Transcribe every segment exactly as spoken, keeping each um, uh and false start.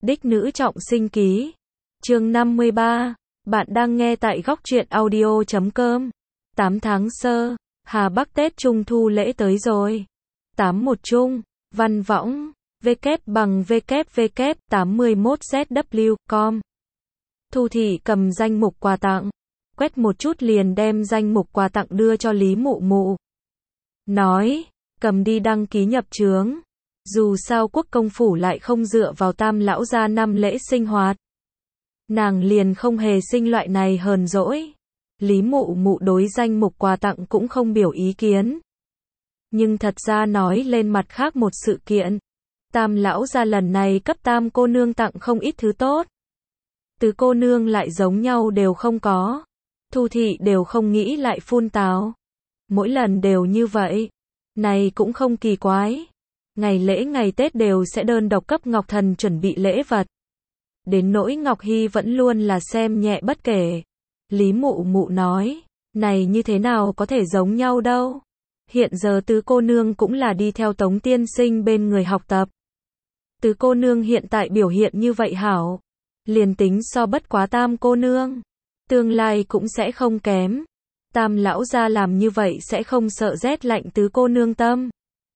Đích nữ trọng sinh ký. Chương năm mươi ba. Bạn đang nghe tại góc truyện audio chấm com. tám tháng sơ, Hà Bắc Tết Trung Thu lễ tới rồi. tám một Trung, văn võng, W bằng W W tám mươi mốt Z W com. Thu Thị cầm danh mục quà tặng, quét một chút liền đem danh mục quà tặng đưa cho Lý Mụ Mụ. Nói, cầm đi đăng ký nhập chướng. Dù sao quốc công phủ lại không dựa vào Tam lão gia năm lễ sinh hoạt. Nàng liền không hề sinh loại này hờn dỗi. Lý Mụ Mụ đối danh mục quà tặng cũng không biểu ý kiến. Nhưng thật ra nói lên mặt khác một sự kiện. Tam lão gia lần này cấp Tam cô nương tặng không ít thứ tốt. Tứ cô nương lại giống nhau đều không có. Thu Thị đều không nghĩ lại phun tào. Mỗi lần đều như vậy. Này cũng không kỳ quái. Ngày lễ ngày Tết đều sẽ đơn độc cấp Ngọc Thần chuẩn bị lễ vật. Đến nỗi Ngọc Hy vẫn luôn là xem nhẹ bất kể. Lý Mụ Mụ nói, này như thế nào có thể giống nhau đâu. Hiện giờ tứ cô nương cũng là đi theo Tống tiên sinh bên người học tập. Tứ cô nương hiện tại biểu hiện như vậy hảo. Liền tính so bất quá Tam cô nương. Tương lai cũng sẽ không kém. Tam lão gia làm như vậy sẽ không sợ rét lạnh tứ cô nương tâm.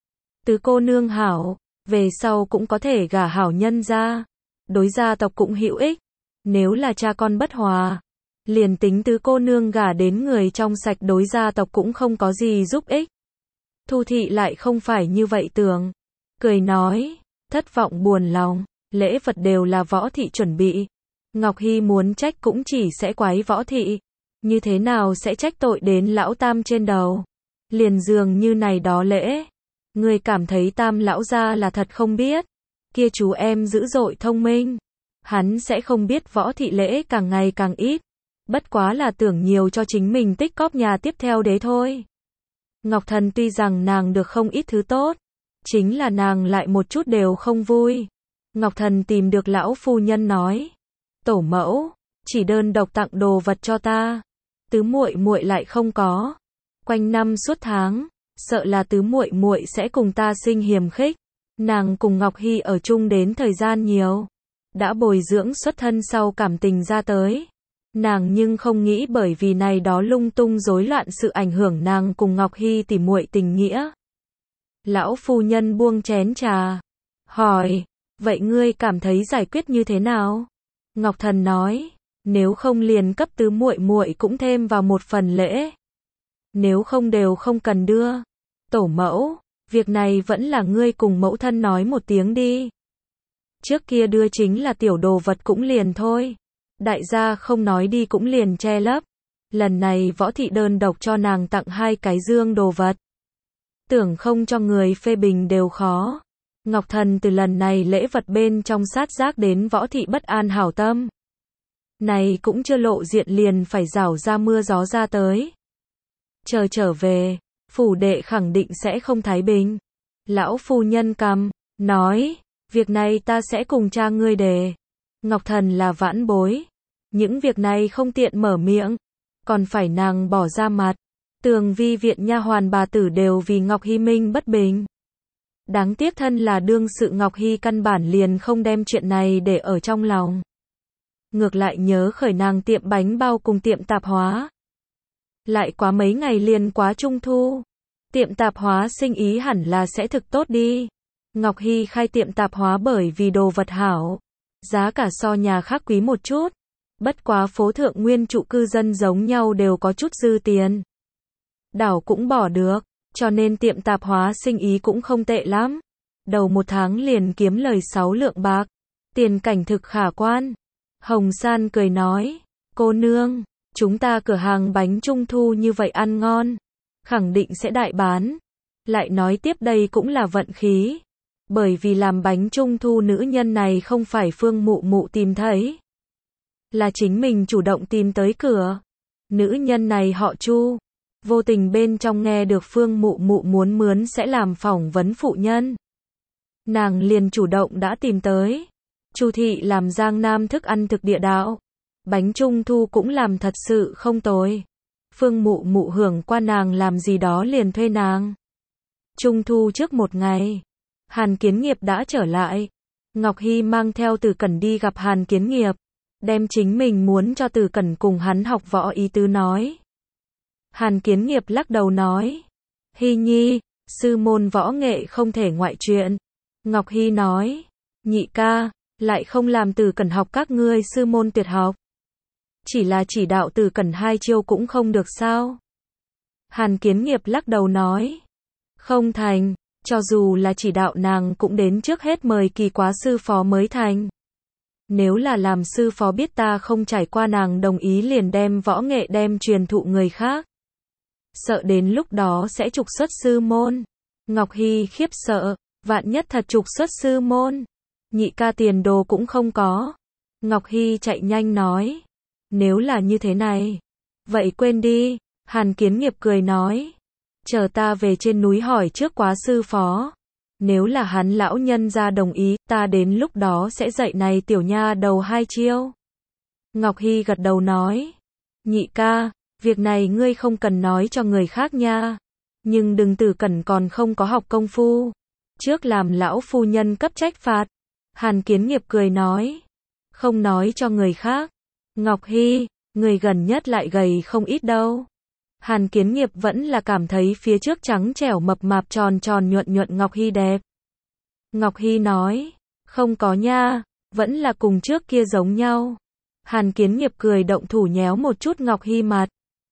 Tứ cô nương hảo, về sau cũng có thể gả hảo nhân ra. Đối gia tộc cũng hữu ích. Nếu là cha con bất hòa, liền tính tứ cô nương gả đến người trong sạch đối gia tộc cũng không có gì giúp ích. Thu Thị lại không phải như vậy tưởng. Cười nói, thất vọng buồn lòng, lễ vật đều là Võ Thị chuẩn bị. Ngọc Hy muốn trách cũng chỉ sẽ quái Võ Thị. Như thế nào sẽ trách tội đến lão Tam trên đầu. Liền dường như này đó lễ. Người cảm thấy Tam lão gia là thật không biết. Kia chú em dữ dội thông minh. Hắn sẽ không biết Võ Thị lễ càng ngày càng ít. Bất quá là tưởng nhiều cho chính mình tích cóp nhà tiếp theo đấy thôi. Ngọc Thần tuy rằng nàng được không ít thứ tốt. Chính là nàng lại một chút đều không vui. Ngọc Thần tìm được lão phu nhân nói. Tổ mẫu, chỉ đơn độc tặng đồ vật cho ta. Tứ muội muội lại không có. Quanh năm suốt tháng, sợ là tứ muội muội sẽ cùng ta sinh hiềm khích. Nàng cùng Ngọc Hy ở chung đến thời gian nhiều. Đã bồi dưỡng xuất thân sau cảm tình ra tới. Nàng nhưng không nghĩ bởi vì này đó lung tung rối loạn sự ảnh hưởng nàng cùng Ngọc Hy tỉ muội tình nghĩa. Lão phu nhân buông chén trà. Hỏi, vậy ngươi cảm thấy giải quyết như thế nào? Ngọc Thần nói, nếu không liền cấp tứ muội muội cũng thêm vào một phần lễ. Nếu không đều không cần đưa. Tổ mẫu, việc này vẫn là ngươi cùng mẫu thân nói một tiếng đi. Trước kia đưa chính là tiểu đồ vật cũng liền thôi. Đại gia không nói đi cũng liền che lấp. Lần này Võ Thị đơn độc cho nàng tặng hai cái dương đồ vật. Tưởng không cho người phê bình đều khó. Ngọc Thần từ lần này lễ vật bên trong sát giác đến Võ Thị bất an hảo tâm. Này cũng chưa lộ diện liền phải rảo ra mưa gió ra tới. Chờ trở về, phủ đệ khẳng định sẽ không thái bình. Lão phu nhân cằm, nói, việc này ta sẽ cùng cha ngươi đề. Ngọc Thần là vãn bối. Những việc này không tiện mở miệng. Còn phải nàng bỏ ra mặt. Tường vi viện nha hoàn bà tử đều vì Ngọc Hy Minh bất bình. Đáng tiếc thân là đương sự Ngọc Hy căn bản liền không đem chuyện này để ở trong lòng. Ngược lại nhớ khởi nàng tiệm bánh bao cùng tiệm tạp hóa. Lại quá mấy ngày liền quá Trung Thu. Tiệm tạp hóa sinh ý hẳn là sẽ thực tốt đi. Ngọc Hy khai tiệm tạp hóa bởi vì đồ vật hảo. Giá cả so nhà khác quý một chút. Bất quá phố thượng nguyên trụ cư dân giống nhau đều có chút dư tiền. Đảo cũng bỏ được. Cho nên tiệm tạp hóa sinh ý cũng không tệ lắm. Đầu một tháng liền kiếm lời sáu lượng bạc. Tiền cảnh thực khả quan. Hồng San cười nói. Cô nương, chúng ta cửa hàng bánh Trung Thu như vậy ăn ngon. Khẳng định sẽ đại bán. Lại nói tiếp đây cũng là vận khí. Bởi vì làm bánh Trung Thu nữ nhân này không phải Phương Mụ Mụ tìm thấy. Là chính mình chủ động tìm tới cửa. Nữ nhân này họ Chu. Vô tình bên trong nghe được Phương Mụ Mụ muốn mướn sẽ làm phỏng vấn phụ nhân. Nàng liền chủ động đã tìm tới. Chu Thị làm Giang Nam thức ăn thực địa đạo. Bánh Trung Thu cũng làm thật sự không tồi. Phương Mụ Mụ hưởng qua nàng làm gì đó liền thuê nàng. Trung Thu trước một ngày. Hàn Kiến Nghiệp đã trở lại. Ngọc Hy mang theo Từ Cẩn đi gặp Hàn Kiến Nghiệp, đem chính mình muốn cho Từ Cẩn cùng hắn học võ ý tứ nói. Hàn Kiến Nghiệp lắc đầu nói, Hy nhi, sư môn võ nghệ không thể ngoại chuyện. Ngọc Hy nói, nhị ca, lại không làm Từ Cẩn học các ngươi sư môn tuyệt học. Chỉ là chỉ đạo Từ Cẩn hai chiêu cũng không được sao? Hàn Kiến Nghiệp lắc đầu nói, không thành, cho dù là chỉ đạo nàng cũng đến trước hết mời kỳ quá sư phó mới thành. Nếu là làm sư phó biết ta không trải qua nàng đồng ý liền đem võ nghệ đem truyền thụ người khác. Sợ đến lúc đó sẽ trục xuất sư môn. Ngọc Hy khiếp sợ, vạn nhất thật trục xuất sư môn. Nhị ca tiền đồ cũng không có. Ngọc Hy chạy nhanh nói, nếu là như thế này, vậy quên đi. Hàn Kiến Nghiệp cười nói, chờ ta về trên núi hỏi trước quá sư phó. Nếu là hắn lão nhân ra đồng ý, ta đến lúc đó sẽ dạy này tiểu nha đầu hai chiêu. Ngọc Hy gật đầu nói, nhị ca, việc này ngươi không cần nói cho người khác nha. Nhưng đừng Từ Cẩn còn không có học công phu. Trước làm lão phu nhân cấp trách phạt. Hàn Kiến Nghiệp cười nói, không nói cho người khác. Ngọc Hy, người gần nhất lại gầy không ít đâu. Hàn Kiến Nghiệp vẫn là cảm thấy phía trước trắng trẻo mập mạp tròn tròn nhuận nhuận Ngọc Hy đẹp. Ngọc Hy nói, không có nha, vẫn là cùng trước kia giống nhau. Hàn Kiến Nghiệp cười động thủ nhéo một chút Ngọc Hy mặt.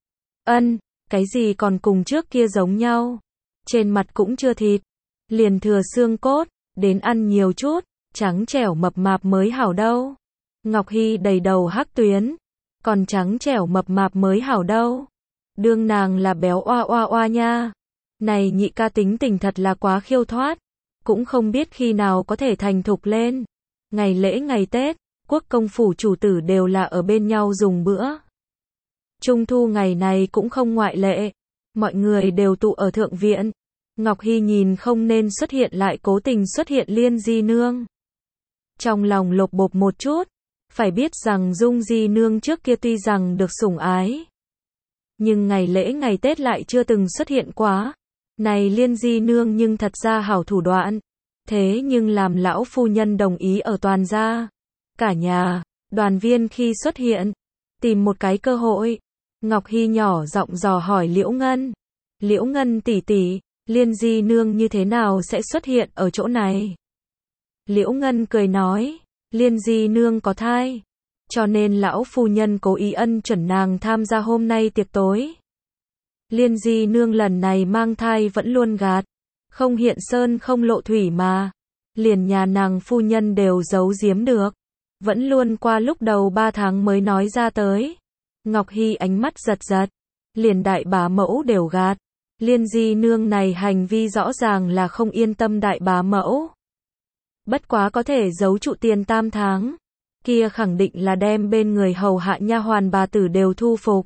Ân, cái gì còn cùng trước kia giống nhau? Trên mặt cũng chưa thịt, liền thừa xương cốt, đến ăn nhiều chút, trắng trẻo mập mạp mới hảo đâu. Ngọc Hy đầy đầu hắc tuyến, còn trắng trẻo mập mạp mới hảo đâu. Đương nàng là béo oa oa oa nha. Này nhị ca tính tình thật là quá khiêu thoát, cũng không biết khi nào có thể thành thục lên. Ngày lễ ngày Tết, quốc công phủ chủ tử đều là ở bên nhau dùng bữa. Trung thu ngày này cũng không ngoại lệ, mọi người đều tụ ở thượng viện. Ngọc Hy nhìn không nên xuất hiện lại cố tình xuất hiện Liên Di Nương. Trong lòng lột bột một chút, phải biết rằng Dung Di Nương trước kia tuy rằng được sủng ái, nhưng ngày lễ ngày Tết lại chưa từng xuất hiện quá. Này Liên Di Nương nhưng thật ra hảo thủ đoạn, thế nhưng làm lão phu nhân đồng ý ở toàn gia. Cả nhà, đoàn viên khi xuất hiện, tìm một cái cơ hội. Ngọc Hy nhỏ giọng dò hỏi Liễu Ngân. Liễu Ngân tỷ tỷ, Liên Di Nương như thế nào sẽ xuất hiện ở chỗ này? Liễu Ngân cười nói, Liên Di Nương có thai, cho nên lão phu nhân cố ý ân chuẩn nàng tham gia hôm nay tiệc tối. Liên Di Nương lần này mang thai vẫn luôn gạt, không hiện sơn không lộ thủy mà. Liền nhà nàng phu nhân đều giấu giếm được, vẫn luôn qua lúc đầu ba tháng mới nói ra tới. Ngọc Hy ánh mắt giật giật, liền đại bá mẫu đều gạt. Liên Di Nương này hành vi rõ ràng là không yên tâm đại bá mẫu. Bất quá có thể giấu trụ tiền tam tháng, kia khẳng định là đem bên người hầu hạ nha hoàn bà tử đều thu phục.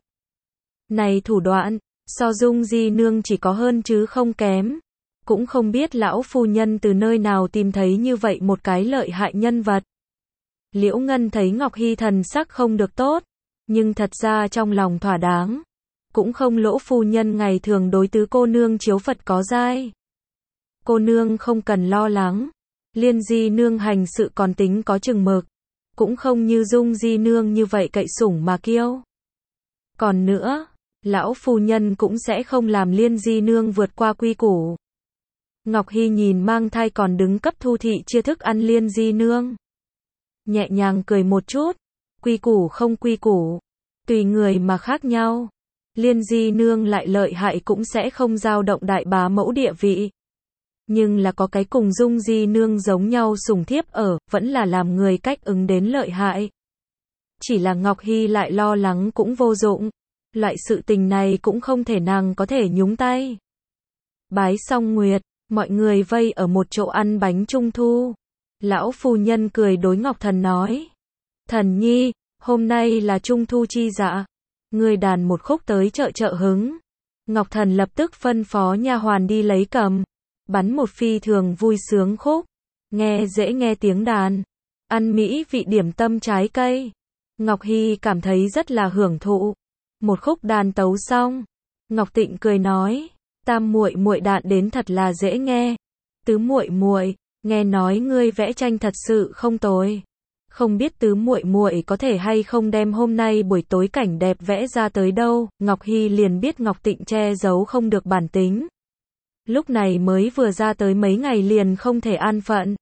Này thủ đoạn, so Dung Di Nương chỉ có hơn chứ không kém. Cũng không biết lão phu nhân từ nơi nào tìm thấy như vậy một cái lợi hại nhân vật. Liễu Ngân thấy Ngọc Hy thần sắc không được tốt, nhưng thật ra trong lòng thỏa đáng. Cũng không lỗ phu nhân ngày thường đối tứ cô nương chiếu Phật có giai. Cô nương không cần lo lắng. Liên Di Nương hành sự còn tính có chừng mực, cũng không như Dung Di Nương như vậy cậy sủng mà kiêu. Còn nữa, lão phu nhân cũng sẽ không làm Liên Di Nương vượt qua quy củ. Ngọc Hy nhìn mang thai còn đứng cấp thu thị chia thức ăn Liên Di Nương, nhẹ nhàng cười một chút. Quy củ không quy củ, tùy người mà khác nhau. Liên Di Nương lại lợi hại cũng sẽ không dao động đại bá mẫu địa vị. Nhưng là có cái cùng Dung Di Nương giống nhau sủng thiếp ở, vẫn là làm người cách ứng đến lợi hại. Chỉ là Ngọc Hy lại lo lắng cũng vô dụng. Loại sự tình này cũng không thể nàng có thể nhúng tay. Bái xong nguyệt, mọi người vây ở một chỗ ăn bánh trung thu. Lão phu nhân cười đối Ngọc Thần nói, Thần nhi, hôm nay là trung thu chi dạ, ngươi đàn một khúc tới chợ trợ hứng. Ngọc Thần lập tức phân phó nha hoàn đi lấy cầm, bắn một phi thường vui sướng khúc, nghe dễ nghe tiếng đàn, ăn mỹ vị điểm tâm trái cây. Ngọc Hy cảm thấy rất là hưởng thụ. Một khúc đàn tấu xong, Ngọc Tịnh cười nói, tam muội muội đạn đến thật là dễ nghe. Tứ muội muội, nghe nói ngươi vẽ tranh thật sự không tồi. Không biết tứ muội muội có thể hay không đem hôm nay buổi tối cảnh đẹp vẽ ra tới đâu. Ngọc Hy liền biết Ngọc Tịnh che giấu không được bản tính. Lúc này mới vừa ra tới mấy ngày liền không thể an phận.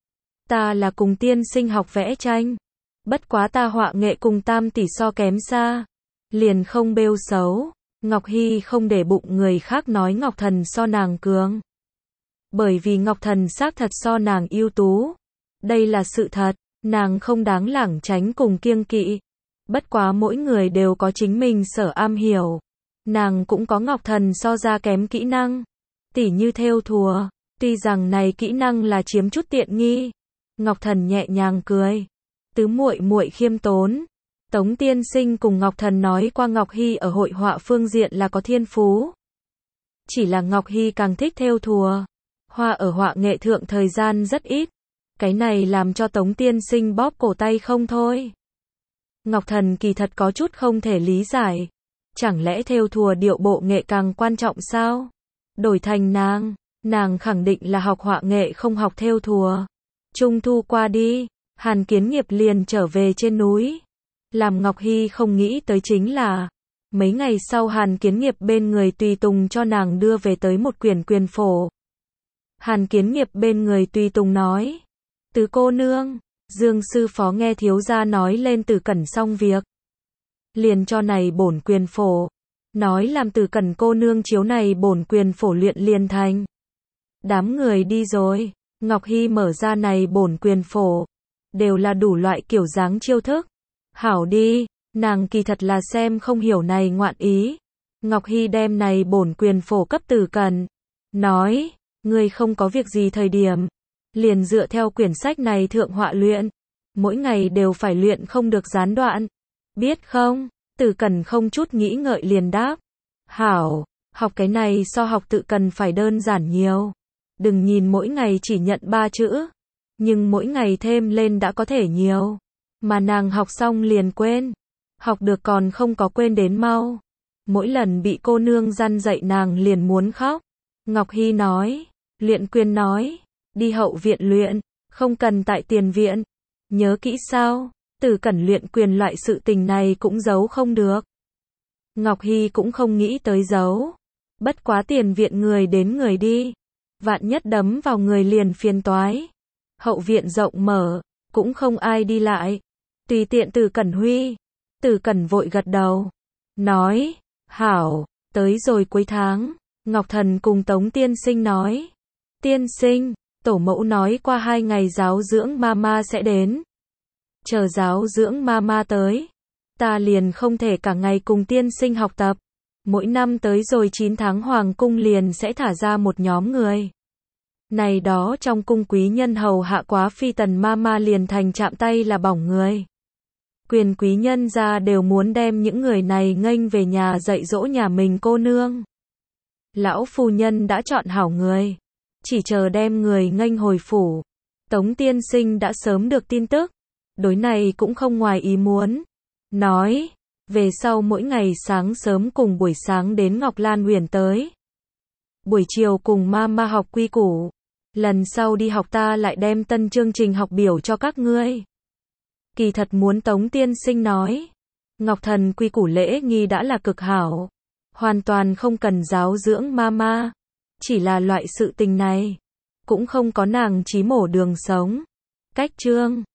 Ta là cùng tiên sinh học vẽ tranh. Bất quá ta họa nghệ cùng Tam tỷ so kém xa. Liền không bêu xấu. Ngọc Hy không để bụng người khác nói Ngọc Thần so nàng cường. Bởi vì Ngọc Thần xác thật so nàng ưu tú. Đây là sự thật, nàng không đáng lảng tránh cùng kiêng kỵ. Bất quá mỗi người đều có chính mình sở am hiểu. Nàng cũng có Ngọc Thần so ra kém kỹ năng. Tỉ như thêu thùa, tuy rằng này kỹ năng là chiếm chút tiện nghi. Ngọc Thần nhẹ nhàng cười. Tứ muội muội khiêm tốn. Tống tiên sinh cùng Ngọc Thần nói qua Ngọc Hy ở hội họa phương diện là có thiên phú. Chỉ là Ngọc Hy càng thích thêu thùa. Hoa ở họa nghệ thượng thời gian rất ít. Cái này làm cho Tống tiên sinh bóp cổ tay không thôi. Ngọc Thần kỳ thật có chút không thể lý giải. Chẳng lẽ thêu thùa điệu bộ nghệ càng quan trọng sao? Đổi thành nàng, nàng khẳng định là học họa nghệ không học thêu thùa. Trung thu qua đi, Hàn Kiến Nghiệp liền trở về trên núi. Làm Ngọc Hy không nghĩ tới chính là, mấy ngày sau Hàn Kiến Nghiệp bên người tùy tùng cho nàng đưa về tới một quyển quyền phổ. Hàn Kiến Nghiệp bên người tùy tùng nói, Tứ cô nương, Dương sư phó nghe thiếu gia nói lên Tử Cẩn xong việc. Liền cho này bổn quyền phổ. Nói làm Tử Cẩn cô nương chiếu này bổn quyền phổ luyện liền thành. Đám người đi rồi, Ngọc Hy mở ra này bổn quyền phổ. Đều là đủ loại kiểu dáng chiêu thức. Hảo đi, nàng kỳ thật là xem không hiểu này ngoạn ý. Ngọc Hy đem này bổn quyền phổ cấp Tử Cẩn. Nói, ngươi không có việc gì thời điểm. Liền dựa theo quyển sách này thượng họa luyện. Mỗi ngày đều phải luyện không được gián đoạn. Biết không? Tử Cẩn không chút nghĩ ngợi liền đáp. Hảo, học cái này so học tự cần phải đơn giản nhiều. Đừng nhìn mỗi ngày chỉ nhận ba chữ. Nhưng mỗi ngày thêm lên đã có thể nhiều. Mà nàng học xong liền quên. Học được còn không có quên đến mau. Mỗi lần bị cô nương răn dạy nàng liền muốn khóc. Ngọc Hy nói. Luyện quyền nói. Đi hậu viện luyện. Không cần tại tiền viện. Nhớ kỹ sao? Tử Cẩn luyện quyền loại sự tình này cũng giấu không được. Ngọc Hy cũng không nghĩ tới giấu. Bất quá tiền viện người đến người đi. Vạn nhất đấm vào người liền phiền toái. Hậu viện rộng mở. Cũng không ai đi lại. Tùy tiện Tử Cẩn huy. Tử Cẩn vội gật đầu. Nói. Hảo. Tới rồi cuối tháng. Ngọc Thần cùng Tống tiên sinh nói. Tiên sinh. Tổ mẫu nói qua hai ngày giáo dưỡng mama sẽ đến. Chờ giáo dưỡng mama tới. Ta liền không thể cả ngày cùng tiên sinh học tập. Mỗi năm tới rồi chín tháng hoàng cung liền sẽ thả ra một nhóm người. Này đó trong cung quý nhân hầu hạ quá phi tần mama liền thành chạm tay là bỏng người. Quyền quý nhân ra đều muốn đem những người này nghênh về nhà dạy dỗ nhà mình cô nương. Lão phu nhân đã chọn hảo người. Chỉ chờ đem người nghênh hồi phủ. Tống tiên sinh đã sớm được tin tức. Đối này cũng không ngoài ý muốn. Nói, về sau mỗi ngày sáng sớm cùng buổi sáng đến Ngọc Lan Huyền tới. Buổi chiều cùng mama học quy củ. Lần sau đi học ta lại đem tân chương trình học biểu cho các ngươi. Kỳ thật muốn Tống tiên sinh nói. Ngọc Thần quy củ lễ nghi đã là cực hảo. Hoàn toàn không cần giáo dưỡng mama. Chỉ là loại sự tình này. Cũng không có nàng chí mổ đường sống. Cách chương